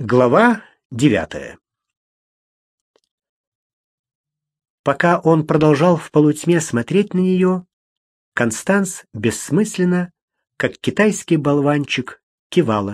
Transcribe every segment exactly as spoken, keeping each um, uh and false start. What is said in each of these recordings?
Глава девятая. Пока он продолжал в полутьме смотреть на нее, Констанс бессмысленно, как китайский болванчик, кивала.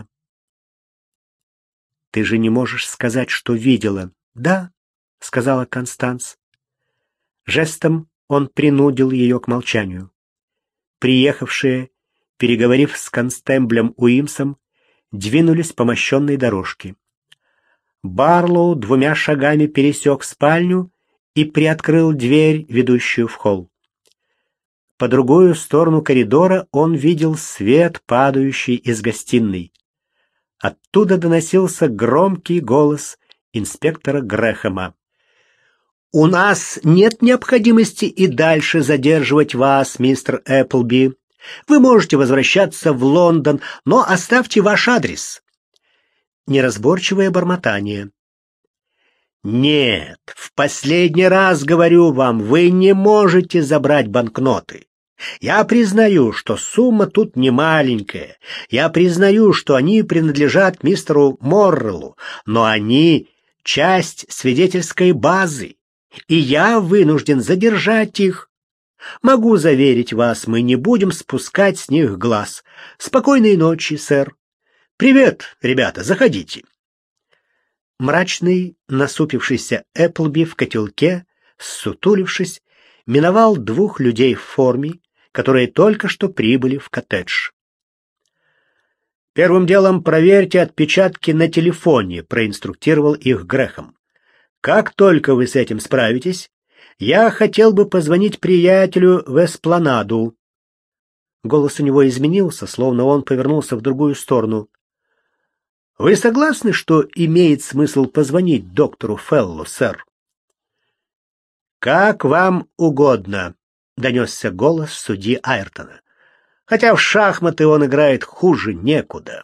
«Ты же не можешь сказать, что видела?» «Да», — сказала Констанс. Жестом он принудил ее к молчанию. Приехавшие, переговорив с констеблем Уимсом, двинулись по мощенной дорожке. Барлоу двумя шагами пересек спальню и приоткрыл дверь, ведущую в холл. По другую сторону коридора он видел свет, падающий из гостиной. Оттуда доносился громкий голос инспектора Грэхэма. «У нас нет необходимости и дальше задерживать вас, мистер Эпплби. Вы можете возвращаться в Лондон, но оставьте ваш адрес». Неразборчивое бормотание. «Нет, в последний раз говорю вам, вы не можете забрать банкноты. Я признаю, что сумма тут не маленькая. Я признаю, что они принадлежат мистеру Морреллу, но они — часть свидетельской базы, и я вынужден задержать их. Могу заверить вас, мы не будем спускать с них глаз. Спокойной ночи, сэр. Привет, ребята, заходите». Мрачный, насупившийся Эпплби в котелке, ссутулившись, миновал двух людей в форме, которые только что прибыли в коттедж. «Первым делом проверьте отпечатки на телефоне», — проинструктировал их Грэхэм. «Как только вы с этим справитесь, я хотел бы позвонить приятелю в Эспланаду». Голос у него изменился, словно он повернулся в другую сторону. «Вы согласны, что имеет смысл позвонить доктору Феллу, сэр?» «Как вам угодно», — донесся голос судьи Айртона. «Хотя в шахматы он играет хуже некуда».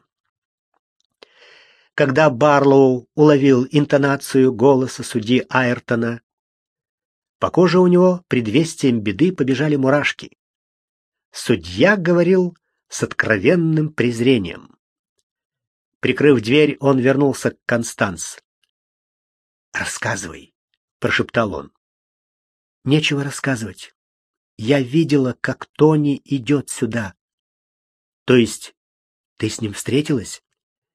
Когда Барлоу уловил интонацию голоса судьи Айртона, по коже у него предвестием беды побежали мурашки. Судья говорил с откровенным презрением. Прикрыв дверь, он вернулся к Констанс. «Рассказывай», — прошептал он. «Нечего рассказывать. Я видела, как Тони идет сюда». «То есть ты с ним встретилась?»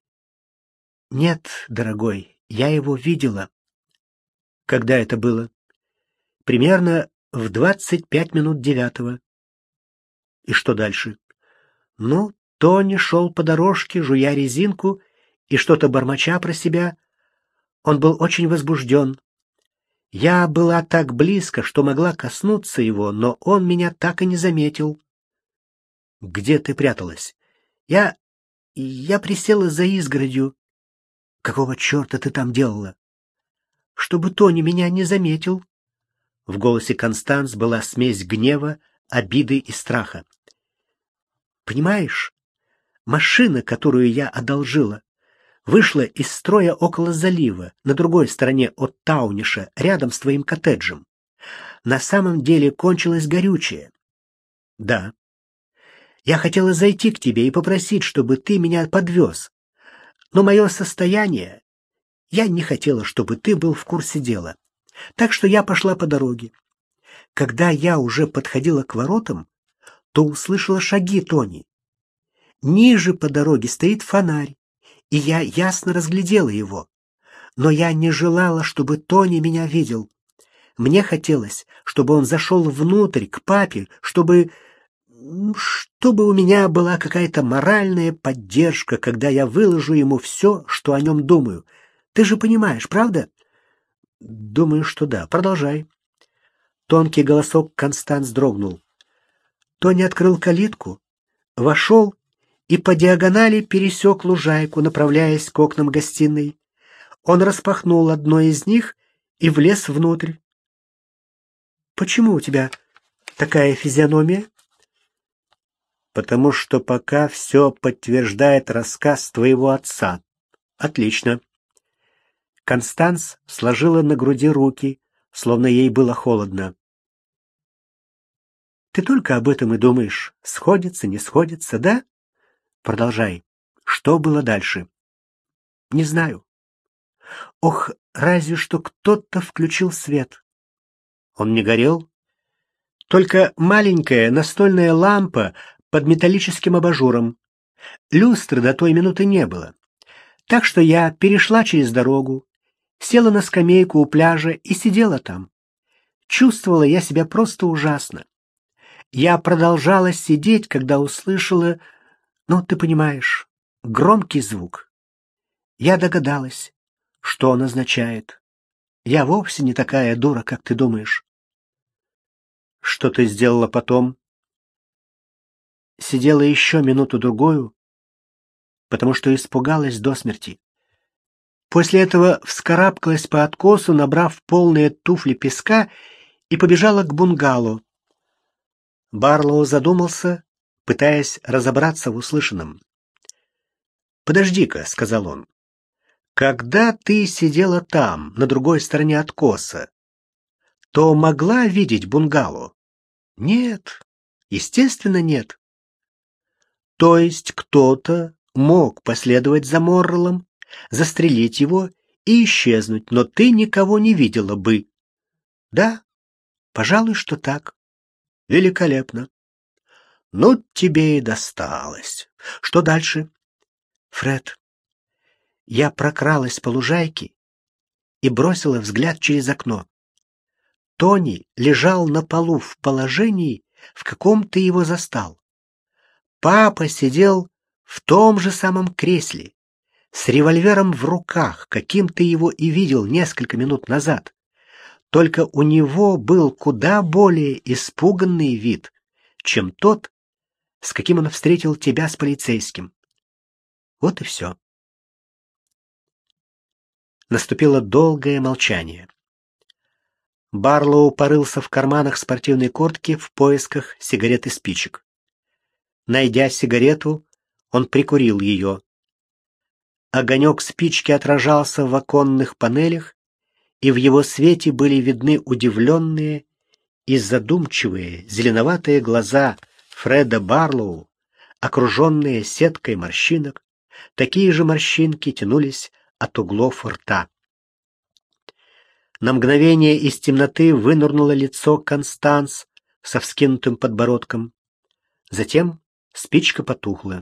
«Нет, дорогой, я его видела». «Когда это было?» «Примерно в двадцать пять минут девятого». «И что дальше?» «Ну, Тони шел по дорожке, жуя резинку и что-то бормоча про себя. Он был очень возбужден. Я была так близко, что могла коснуться его, но он меня так и не заметил». «Где ты пряталась?» «Я... я присела за изгородью». «Какого черта ты там делала?» «Чтобы Тони меня не заметил». В голосе Констанс была смесь гнева, обиды и страха. «Понимаешь, машина, которую я одолжила, вышла из строя около залива, на другой стороне от Тауниша, рядом с твоим коттеджем. На самом деле кончилось горючее». «Да». «Я хотела зайти к тебе и попросить, чтобы ты меня подвез. Но мое состояние... Я не хотела, чтобы ты был в курсе дела. Так что я пошла по дороге. Когда я уже подходила к воротам, то услышала шаги Тони. Ниже по дороге стоит фонарь, и я ясно разглядела его. Но я не желала, чтобы Тони меня видел. Мне хотелось, чтобы он зашел внутрь, к папе, чтобы... чтобы у меня была какая-то моральная поддержка, когда я выложу ему все, что о нем думаю. Ты же понимаешь, правда?» «Думаю, что да. Продолжай». Тонкий голосок Констанс дрогнул. Тони открыл калитку, вошел и по диагонали пересек лужайку, направляясь к окнам гостиной. Он распахнул одно из них и влез внутрь. «Почему у тебя такая физиономия?» «Потому что пока все подтверждает рассказ твоего отца». «Отлично». Констанс сложила на груди руки, словно ей было холодно. «Ты только об этом и думаешь. Сходится, не сходится, да? Продолжай. Что было дальше?» «Не знаю. Ох, разве что кто-то включил свет. Он не горел? Только маленькая настольная лампа под металлическим абажуром. Люстры до той минуты не было. Так что я перешла через дорогу, села на скамейку у пляжа и сидела там. Чувствовала я себя просто ужасно. Я продолжала сидеть, когда услышала, ну, ты понимаешь, громкий звук. Я догадалась, что он означает. Я вовсе не такая дура, как ты думаешь. Что ты сделала потом? Сидела еще минуту-другую, потому что испугалась до смерти. После этого вскарабкалась по откосу, набрав полные туфли песка, и побежала к бунгало. Барлоу задумался, пытаясь разобраться в услышанном. «Подожди-ка», — сказал он, — «когда ты сидела там, на другой стороне откоса, то могла видеть бунгало?» «Нет, естественно, нет». «То есть кто-то мог последовать за Морреллом, застрелить его и исчезнуть, но ты никого не видела бы?» «Да, пожалуй, что так». «Великолепно. Ну, тебе и досталось. Что дальше?» «Фред, я прокралась по лужайке и бросила взгляд через окно. Тони лежал на полу в положении, в каком ты его застал. Папа сидел в том же самом кресле, с револьвером в руках, каким ты его и видел несколько минут назад. Только у него был куда более испуганный вид, чем тот, с каким он встретил тебя с полицейским. Вот и все». Наступило долгое молчание. Барлоу порылся в карманах спортивной куртки в поисках сигарет и спичек. Найдя сигарету, он прикурил ее. Огонек спички отражался в оконных панелях, и в его свете были видны удивленные и задумчивые зеленоватые глаза Фреда Барлоу, окруженные сеткой морщинок. Такие же морщинки тянулись от углов рта. На мгновение из темноты вынырнуло лицо Констанс со вскинутым подбородком. Затем спичка потухла.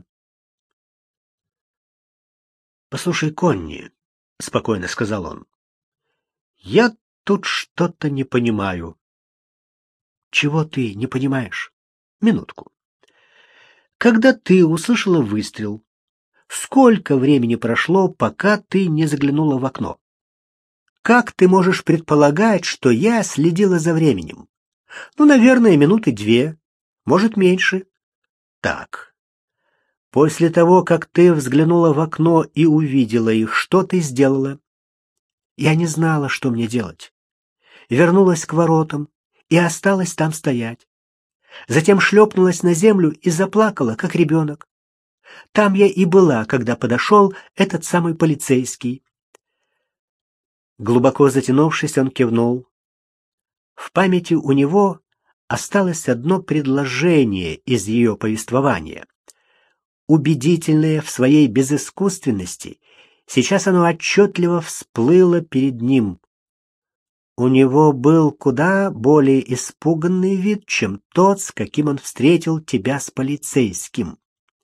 «Послушай, Конни», — спокойно сказал он, — «я тут что-то не понимаю». «Чего ты не понимаешь?» «Минутку. Когда ты услышала выстрел, сколько времени прошло, пока ты не заглянула в окно? Как ты можешь предполагать, что я следила за временем? Ну, наверное, минуты две, может, меньше. Так. После того, как ты взглянула в окно и увидела их, что ты сделала? Я не знала, что мне делать. Вернулась к воротам и осталась там стоять. Затем шлепнулась на землю и заплакала, как ребенок. Там я и была, когда подошел этот самый полицейский. Глубоко затянувшись, он кивнул. В памяти у него осталось одно предложение из ее повествования. Убедительное в своей безыскусственности, сейчас оно отчетливо всплыло перед ним. У него был куда более испуганный вид, чем тот, с каким он встретил тебя с полицейским.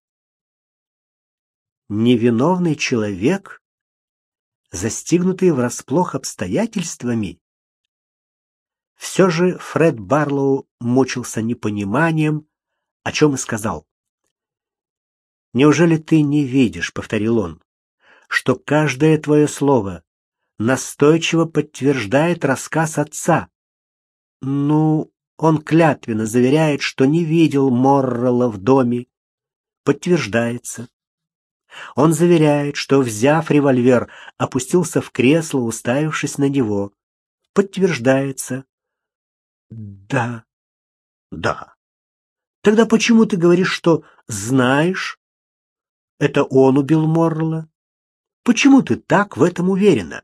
Невиновный человек, застигнутый врасплох обстоятельствами. Все же Фред Барлоу мучился непониманием, о чем и сказал. «Неужели ты не видишь, — повторил он, — что каждое твое слово настойчиво подтверждает рассказ отца? Ну, он клятвенно заверяет, что не видел Моррелла в доме. Подтверждается. Он заверяет, что, взяв револьвер, опустился в кресло, уставившись на него. Подтверждается. Да. Да. Тогда почему ты говоришь, что знаешь? Это он убил Моррелла? Почему ты так в этом уверена?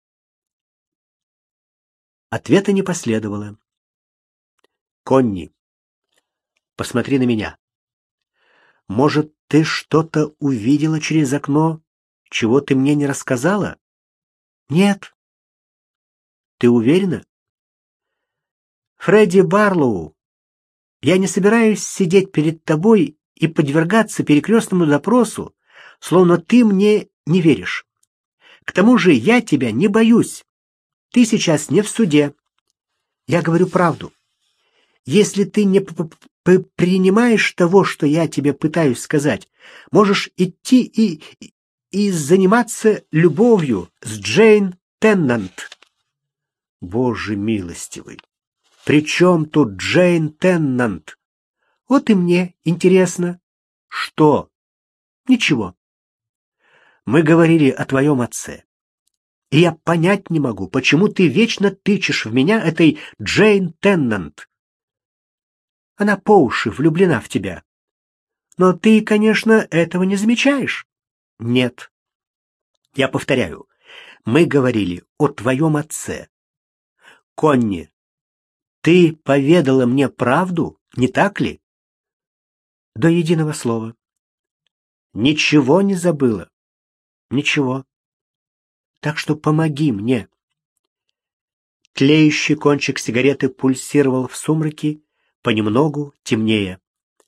Ответа не последовало. Конни, посмотри на меня. Может, ты что-то увидела через окно, чего ты мне не рассказала? Нет. Ты уверена? Фредди Барлоу, я не собираюсь сидеть перед тобой и подвергаться перекрестному допросу, словно ты мне не веришь. К тому же я тебя не боюсь. Ты сейчас не в суде. Я говорю правду. Если ты не принимаешь того, что я тебе пытаюсь сказать, можешь идти и, и, и заниматься любовью с Джейн Теннант. Боже милостивый! При чем тут Джейн Теннант? Вот и мне интересно. Что? Ничего. Мы говорили о твоем отце. И я понять не могу, почему ты вечно тычешь в меня этой Джейн Теннант. Она по уши влюблена в тебя. Но ты, конечно, этого не замечаешь. Нет. Я повторяю, мы говорили о твоем отце. Конни, ты поведала мне правду, не так ли? До единого слова. Ничего не забыла. Ничего. Так что помоги мне. Тлеющий кончик сигареты пульсировал в сумраке, понемногу темнее.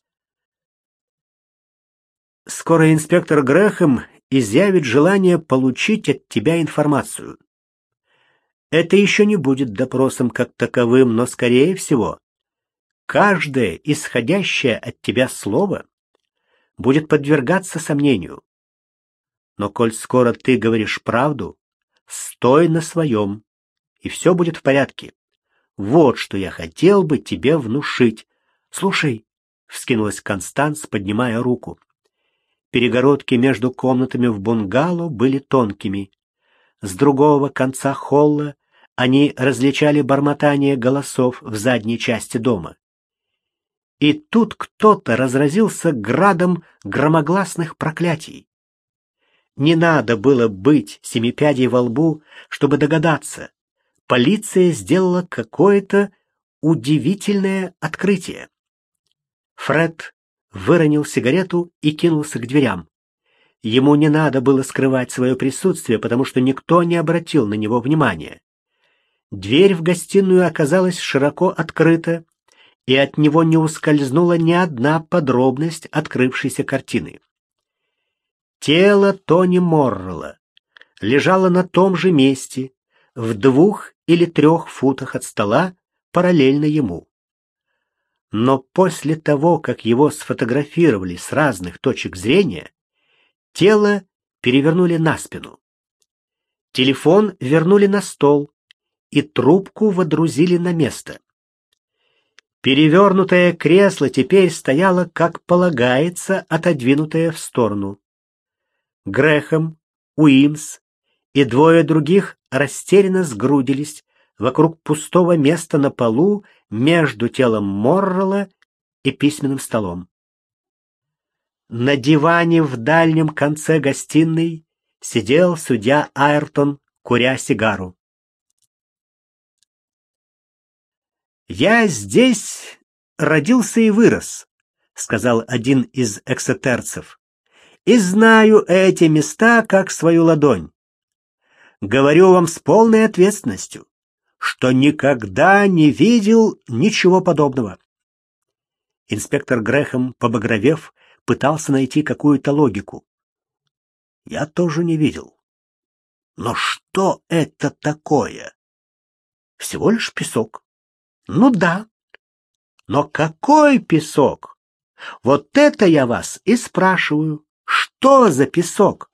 Скоро инспектор Грэхэм изъявит желание получить от тебя информацию. Это еще не будет допросом как таковым, но, скорее всего, каждое исходящее от тебя слово будет подвергаться сомнению. Но коль скоро ты говоришь правду, стой на своем, и все будет в порядке. Вот что я хотел бы тебе внушить. Слушай, — вскинулась Констанс, поднимая руку. Перегородки между комнатами в бунгало были тонкими. С другого конца холла они различали бормотание голосов в задней части дома. И тут кто-то разразился градом громогласных проклятий. Не надо было быть семипядей во лбу, чтобы догадаться. Полиция сделала какое-то удивительное открытие. Фред выронил сигарету и кинулся к дверям. Ему не надо было скрывать свое присутствие, потому что никто не обратил на него внимания. Дверь в гостиную оказалась широко открыта, и от него не ускользнула ни одна подробность открывшейся картины. Тело Тони Моррелла лежало на том же месте, в двух или трех футах от стола, параллельно ему. Но после того, как его сфотографировали с разных точек зрения, тело перевернули на спину. Телефон вернули на стол и трубку водрузили на место. Перевернутое кресло теперь стояло, как полагается, отодвинутое в сторону. Грэхэм, Уимс и двое других растерянно сгрудились вокруг пустого места на полу между телом Моррелла и письменным столом. На диване в дальнем конце гостиной сидел судья Айртон, куря сигару. «Я здесь родился и вырос», — сказал один из эксетерцев, «и знаю эти места как свою ладонь. Говорю вам с полной ответственностью, что никогда не видел ничего подобного». Инспектор Грэхэм, побагровев, пытался найти какую-то логику. «Я тоже не видел. Но что это такое? Всего лишь песок. Ну да. Но какой песок? Вот это я вас и спрашиваю. Что за песок?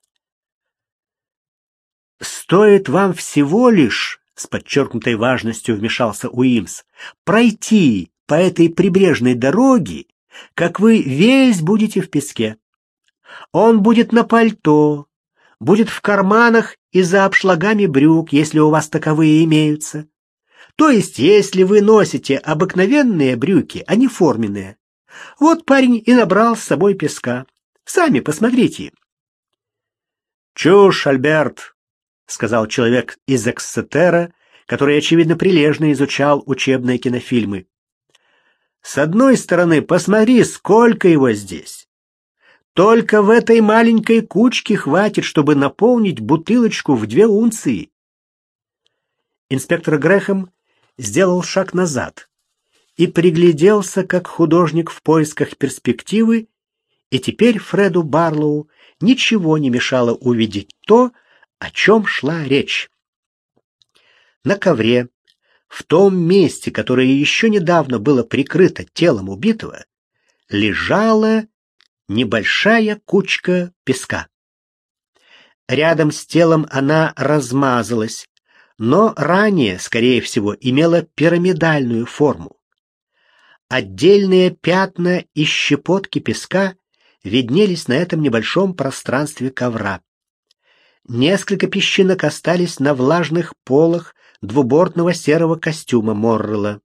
Стоит вам всего лишь, с подчеркнутой важностью вмешался Уимс, пройти по этой прибрежной дороге, как вы весь будете в песке. Он будет на пальто, будет в карманах и за обшлагами брюк, если у вас таковые имеются. То есть, если вы носите обыкновенные брюки, а не форменные. Вот парень и набрал с собой песка. Сами посмотрите. «Чушь, Альберт», — сказал человек из Эксетера, который, очевидно, прилежно изучал учебные кинофильмы. «С одной стороны, посмотри, сколько его здесь. Только в этой маленькой кучке хватит, чтобы наполнить бутылочку в две унции. Инспектор Грэхэм сделал шаг назад и пригляделся, как художник в поисках перспективы, и теперь Фреду Барлоу ничего не мешало увидеть то, о чем шла речь. На ковре, в том месте, которое еще недавно было прикрыто телом убитого, лежала небольшая кучка песка. Рядом с телом она размазалась, но ранее, скорее всего, имела пирамидальную форму. Отдельные пятна и щепотки песка виднелись на этом небольшом пространстве ковра. Несколько песчинок остались на влажных полах двубортного серого костюма Моррелла.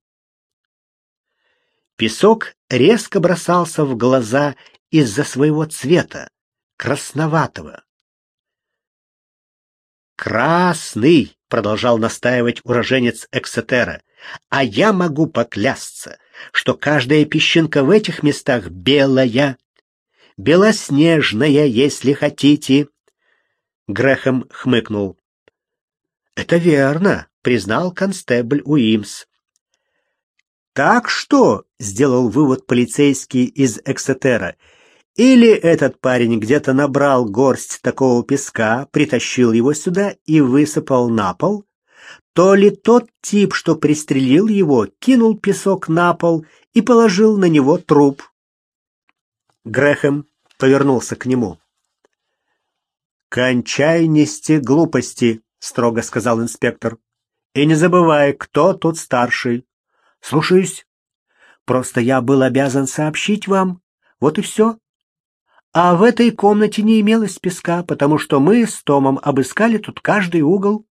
Песок резко бросался в глаза из-за своего цвета, красноватого. «Красный!» — продолжал настаивать уроженец Эксетера. «А я могу поклясться, что каждая песчинка в этих местах белая, белоснежная, если хотите». Грэхэм хмыкнул. «Это верно», — признал констебль Уимс. «Так что», — сделал вывод полицейский из Эксетера, или этот парень где-то набрал горсть такого песка, притащил его сюда и высыпал на пол, то ли тот тип, что пристрелил его, кинул песок на пол и положил на него труп. Грэхэм повернулся к нему. «Кончай нести глупости», — строго сказал инспектор. «И не забывай, кто тут старший». «Слушаюсь. Просто я был обязан сообщить вам. Вот и все. А в этой комнате не имелось песка, потому что мы с Томом обыскали тут каждый угол».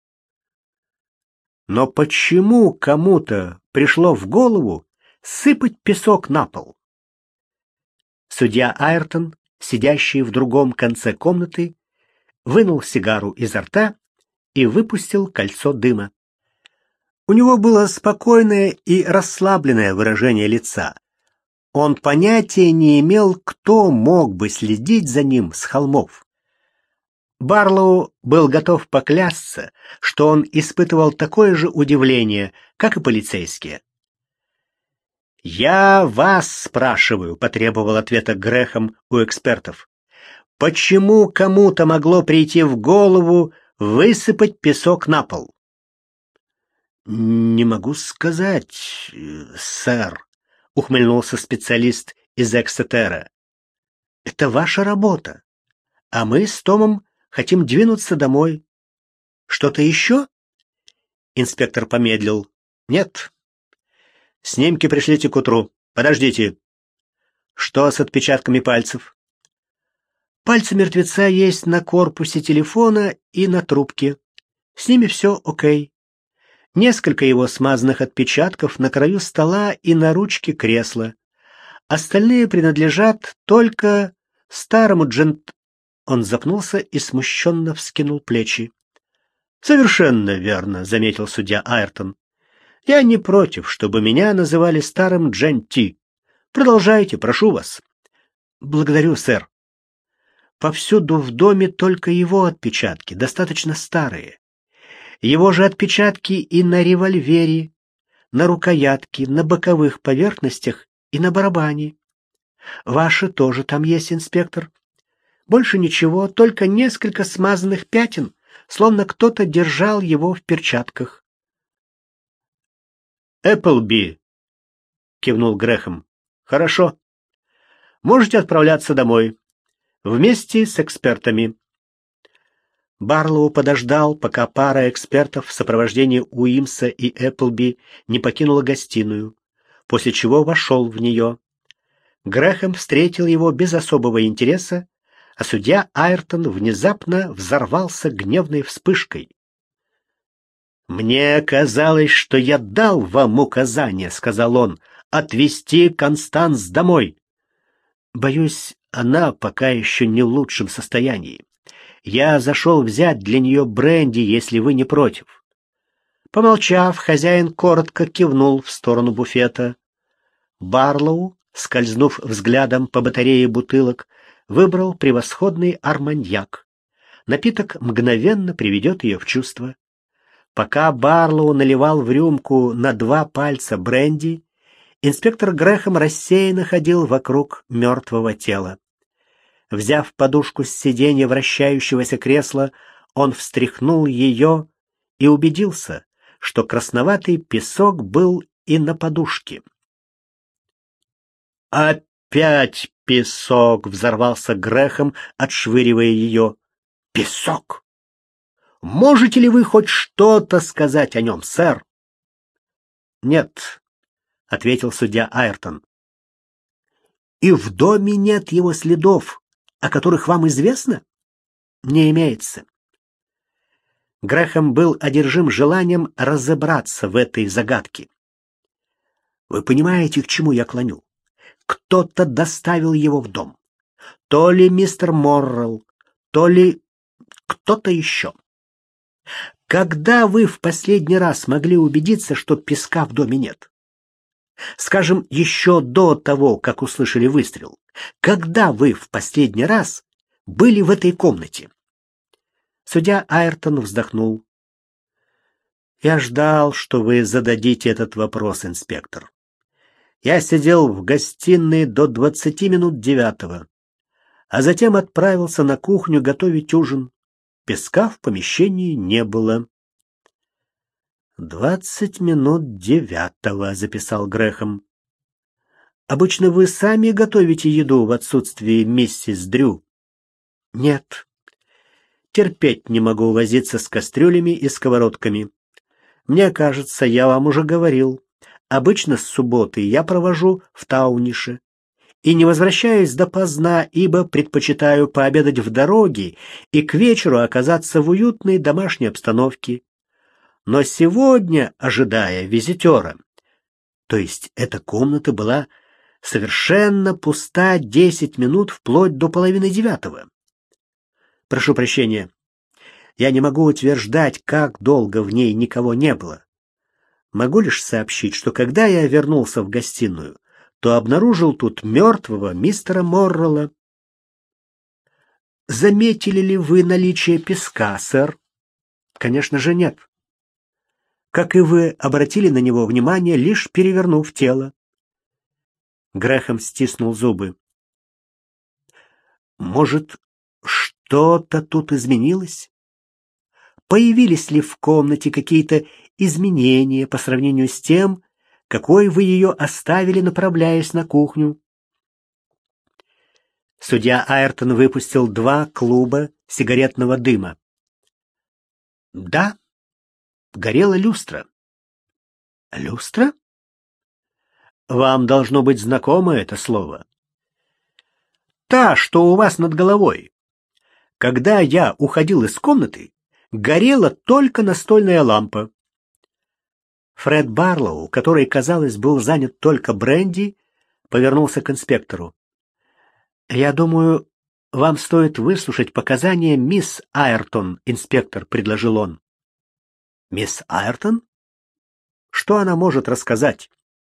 Но почему кому-то пришло в голову сыпать песок на пол? Судья Айртон, сидящий в другом конце комнаты, вынул сигару изо рта и выпустил кольцо дыма. У него было спокойное и расслабленное выражение лица. Он понятия не имел, кто мог бы следить за ним с холмов. Барлоу был готов поклясться, что он испытывал такое же удивление, как и полицейские. «Я вас спрашиваю», — потребовал ответа Грэхэм у экспертов. «Почему кому-то могло прийти в голову высыпать песок на пол?» «Не могу сказать, сэр», — ухмыльнулся специалист из Эксетера. «Это ваша работа, а мы с Томом хотим двинуться домой. Что-то еще?» Инспектор помедлил. «Нет. Снимки пришлите к утру. Подождите. Что с отпечатками пальцев?» «Пальцы мертвеца есть на корпусе телефона и на трубке. С ними все окей. Несколько его смазанных отпечатков на краю стола и на ручке кресла. Остальные принадлежат только старому джент...» Он запнулся и смущенно вскинул плечи. «Совершенно верно», — заметил судья Айртон. «Я не против, чтобы меня называли старым дженти. Продолжайте, прошу вас». «Благодарю, сэр. Повсюду в доме только его отпечатки, достаточно старые. Его же отпечатки и на револьвере, на рукоятке, на боковых поверхностях и на барабане. Ваши тоже там есть, инспектор. Больше ничего, только несколько смазанных пятен, словно кто-то держал его в перчатках». «Эпплби», — кивнул Грэхэм. «Хорошо. Можете отправляться домой. Вместе с экспертами». Барлоу подождал, пока пара экспертов в сопровождении Уимса и Эпплби не покинула гостиную, после чего вошел в нее. Грэхэм встретил его без особого интереса, а судья Айртон внезапно взорвался гневной вспышкой. «Мне казалось, что я дал вам указание», — сказал он, — «отвезти Констанс домой». «Боюсь, она пока еще не в лучшем состоянии. Я зашел взять для нее бренди, если вы не против». Помолчав, хозяин коротко кивнул в сторону буфета. Барлоу, скользнув взглядом по батарее бутылок, выбрал превосходный арманьяк. Напиток мгновенно приведет ее в чувство. Пока Барлоу наливал в рюмку на два пальца бренди, инспектор Грэхэм рассеянно ходил вокруг мертвого тела. Взяв подушку с сиденья вращающегося кресла, он встряхнул ее и убедился, что красноватый песок был и на подушке. «Опять песок!» — взорвался Грэхэм, отшвыривая ее. «Песок! Можете ли вы хоть что-то сказать о нем, сэр?» «Нет», — ответил судья Айртон. «И в доме нет его следов, о которых вам известно?» «Не имеется». Грэхэм был одержим желанием разобраться в этой загадке. «Вы понимаете, к чему я клоню? Кто-то доставил его в дом. То ли мистер Моррелл, то ли кто-то еще. Когда вы в последний раз могли убедиться, что песка в доме нет? Скажем, еще до того, как услышали выстрел. Когда вы в последний раз были в этой комнате?» Судья Айртон вздохнул. «Я ждал, что вы зададите этот вопрос, инспектор. Я сидел в гостиной до двадцати минут девятого, а затем отправился на кухню готовить ужин. Песка в помещении не было». «Двадцать минут девятого», — записал Грэхэм. «Обычно вы сами готовите еду в отсутствии миссис Дрю?» «Нет. Терпеть не могу возиться с кастрюлями и сковородками. Мне кажется, я вам уже говорил. Обычно с субботы я провожу в Таунише и не возвращаюсь допоздна, ибо предпочитаю пообедать в дороге и к вечеру оказаться в уютной домашней обстановке. Но сегодня, ожидая визитера, то есть эта комната была совершенно пуста десять минут вплоть до половины девятого. Прошу прощения, я не могу утверждать, как долго в ней никого не было. Могу лишь сообщить, что когда я вернулся в гостиную, то обнаружил тут мертвого мистера Моррелла. Заметили ли вы наличие песка, сэр? Конечно же, нет. Как и вы обратили на него внимание, лишь перевернув тело. Грэхэм стиснул зубы. Может, что-то тут изменилось? Появились ли в комнате какие-то изменения по сравнению с тем, какой вы ее оставили, направляясь на кухню? Судья Айртон выпустил два клуба сигаретного дыма. Да, горела люстра. Люстра? Вам должно быть знакомо это слово. Та, что у вас над головой. Когда я уходил из комнаты, горела только настольная лампа. Фред Барлоу, который, казалось, был занят только бренди, повернулся к инспектору. «Я думаю, вам стоит выслушать показания мисс Айртон, инспектор», — предложил он. «Мисс Айртон? Что она может рассказать?»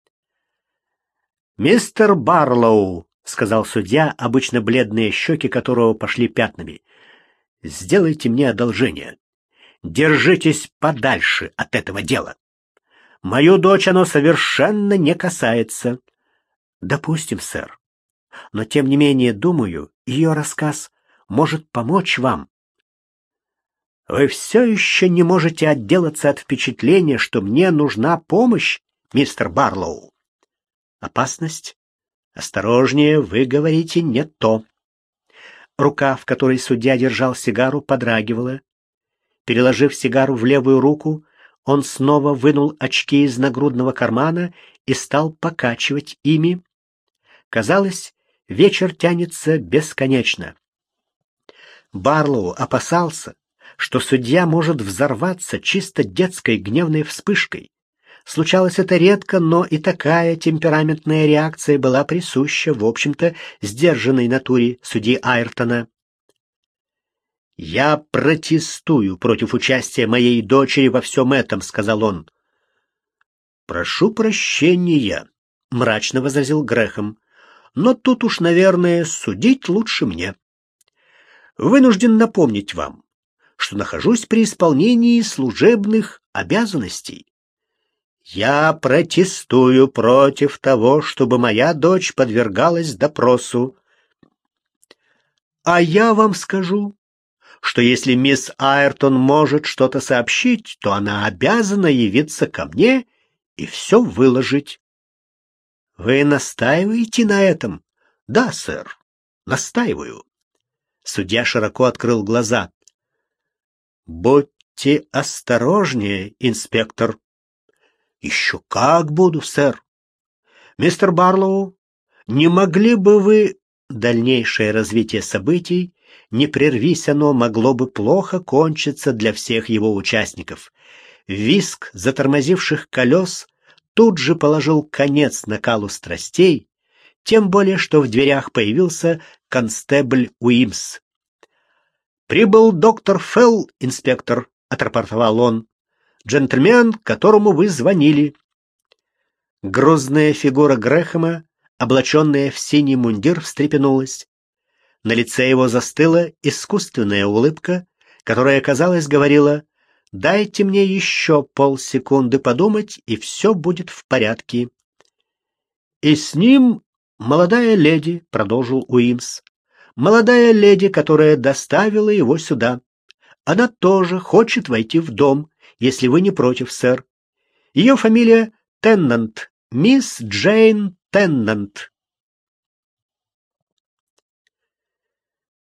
«Мистер Барлоу», — сказал судья, обычно бледные щеки которого пошли пятнами, — «сделайте мне одолжение. Держитесь подальше от этого дела. Мою дочь оно совершенно не касается». «Допустим, сэр. Но, тем не менее, думаю, ее рассказ может помочь вам». «Вы все еще не можете отделаться от впечатления, что мне нужна помощь, мистер Барлоу». «Опасность? Осторожнее, вы говорите не то». Рука, в которой судья держал сигару, подрагивала. Переложив сигару в левую руку, он снова вынул очки из нагрудного кармана и стал покачивать ими. Казалось, вечер тянется бесконечно. Барлоу опасался, что судья может взорваться чисто детской гневной вспышкой. Случалось это редко, но и такая темпераментная реакция была присуща, в общем-то, сдержанной натуре судьи Айртона. «Я протестую против участия моей дочери во всем этом», — сказал он. «Прошу прощения», — мрачно возразил Грэхэм, но тут уж, наверное, судить лучше мне. Вынужден напомнить вам, что нахожусь при исполнении служебных обязанностей. Я протестую против того, чтобы моя дочь подвергалась допросу. А я вам скажу, что если мисс Айртон может что-то сообщить, то она обязана явиться ко мне и все выложить. Вы настаиваете на этом? Да, сэр, настаиваю. Судья широко открыл глаза. Будьте осторожнее, инспектор. Еще как буду, сэр. Мистер Барлоу, не могли бы вы... Дальнейшее развитие событий, не прервись оно, могло бы плохо кончиться для всех его участников. Визг затормозивших колес тут же положил конец накалу страстей, тем более что в дверях появился констебль Уимс. «Прибыл доктор Фелл, инспектор», — отрапортовал он. «Джентльмен, которому вы звонили». Грозная фигура Грэхэма, облаченная в синий мундир, встрепенулась. На лице его застыла искусственная улыбка, которая, казалось, говорила: «Дайте мне еще полсекунды подумать, и все будет в порядке». «И с ним молодая леди», — продолжил Уимс, — «молодая леди, которая доставила его сюда. Она тоже хочет войти в дом, если вы не против, сэр. Ее фамилия Теннант, мисс Джейн Теннант».